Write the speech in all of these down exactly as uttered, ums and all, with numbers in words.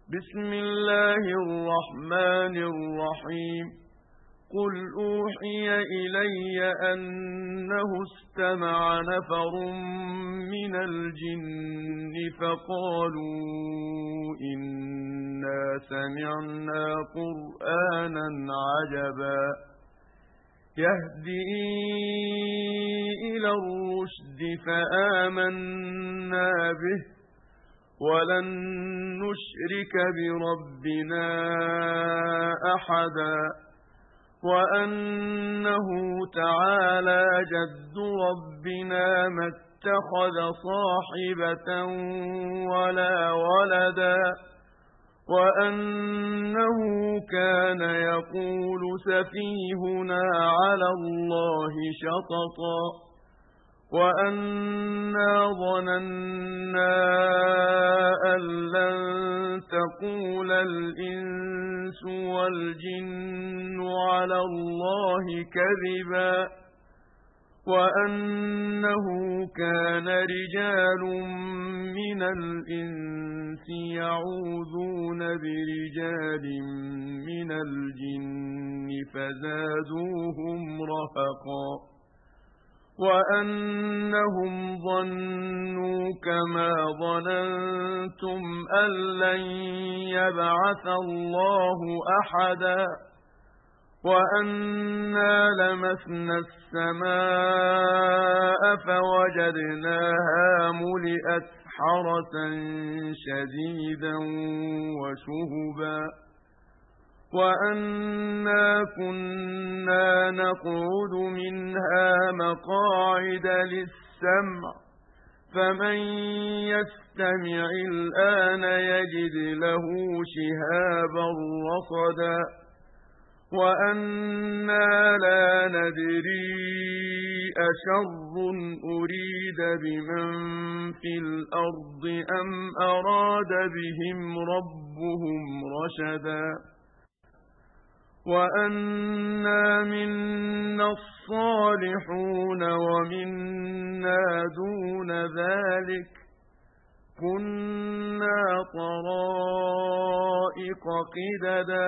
بسم الله الرحمن الرحيم قل أوحي إلي أنه استمع نفر من الجن فقالوا إنا سمعنا قرآنا عجبا يهدي إلى الرشد فآمنا به ولن نشرك بربنا أحدا وأنه تعالى جد ربنا ما اتخذ صاحبة ولا ولدا وأنه كان يقول سفيهنا على الله شططا وأنا ظننا أن لن تقول الإنس والجن على الله كذبا وأنه كان رجال من الإنس يعوذون برجال من الجن فزادوهم رهقا وأنهم ظنوا كما ظننتم أن لن يبعث الله أحدا وأنا لمسنا السماء فوجدناها ملئت حرسا شديدا وشهبا وأنا كنا نقعد منها مقاعد للسمع فمن يستمع الآن يجد له شهابا رصدا وأنا لا ندري أشر أريد بمن في الأرض أم أراد بهم ربهم رشدا وأنا منا الصالحون ومنا دون ذلك كنا طرائق قددا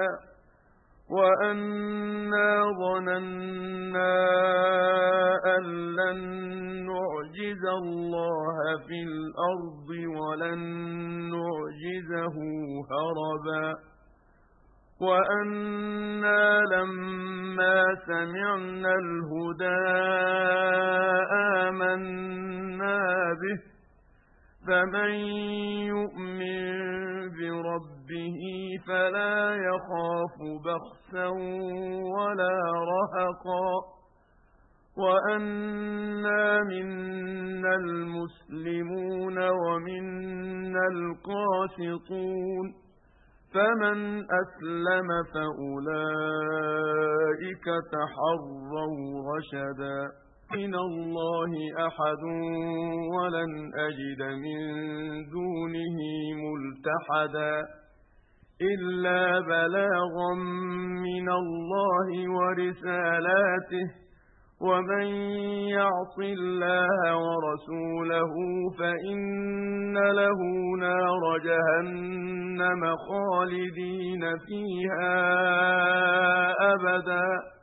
وأنا ظننا أن لن نعجز الله في الأرض ولن نعجزه هربا وأنا لما سمعنا الهدى آمنا به فمن يؤمن بربه فلا يخاف بخسا ولا رهقا وأنا منا المسلمون ومنا القاسطون فمن أسلم فأولئك تحروا رشدا من الله أحد ولن أجد من دونه ملتحدا إلا بلاغا من الله ورسالاته ومن يعص الله ورسوله فإن له نار جهنم خالدين فيها أبدا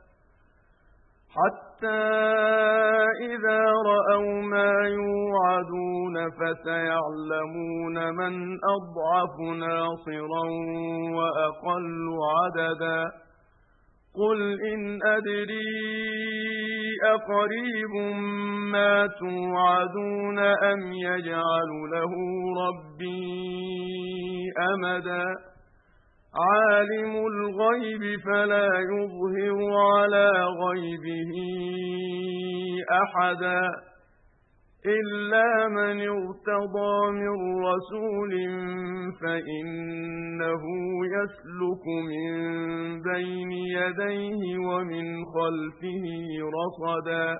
حتى إذا رأوا ما يوعدون فسيعلمون من أضعف ناصرا وأقل عددا قل إن أدري أقريب ما توعدون أم يجعل له ربي أمدا عالم الغيب فلا يظهر على غيبه أحدا إلا من ارتضى من رسول فإنه يسلك من بين يديه ومن خلفه رصدا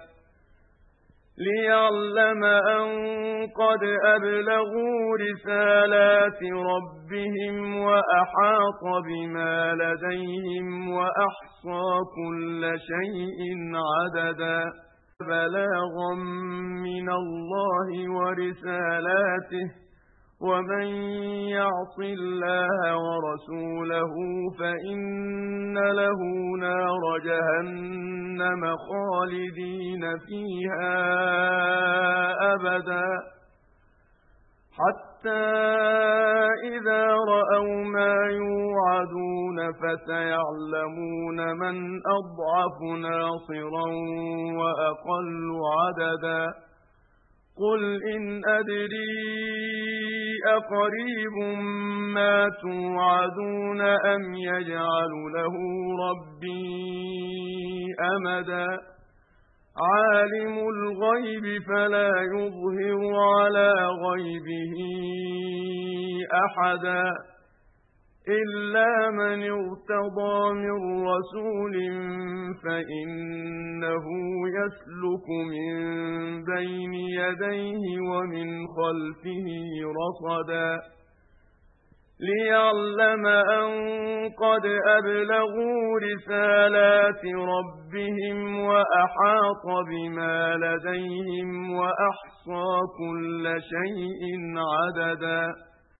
ليعلم أن قد أبلغوا رسالات ربهم وأحاط بما لديهم وأحصى كل شيء عددا بلاغا من الله ورسالاته ومن يعص الله ورسوله فإن له نار جهنم خالدين فيها أبدا حتى إذا رأوا ما يوعدون فسيعلمون من أضعف ناصرا وأقل عددا قل إن أدري أقريب ما توعدون أم يجعل له ربي أمدا عالم الغيب فلا يظهر على غيبه أحدا إلا من ارتضى من رسول فإنه يسلك من بين يديه ومن خلفه رصدا ليعلم أن قد أبلغوا رسالات ربهم وأحاط بما لديهم وأحصى كل شيء عددا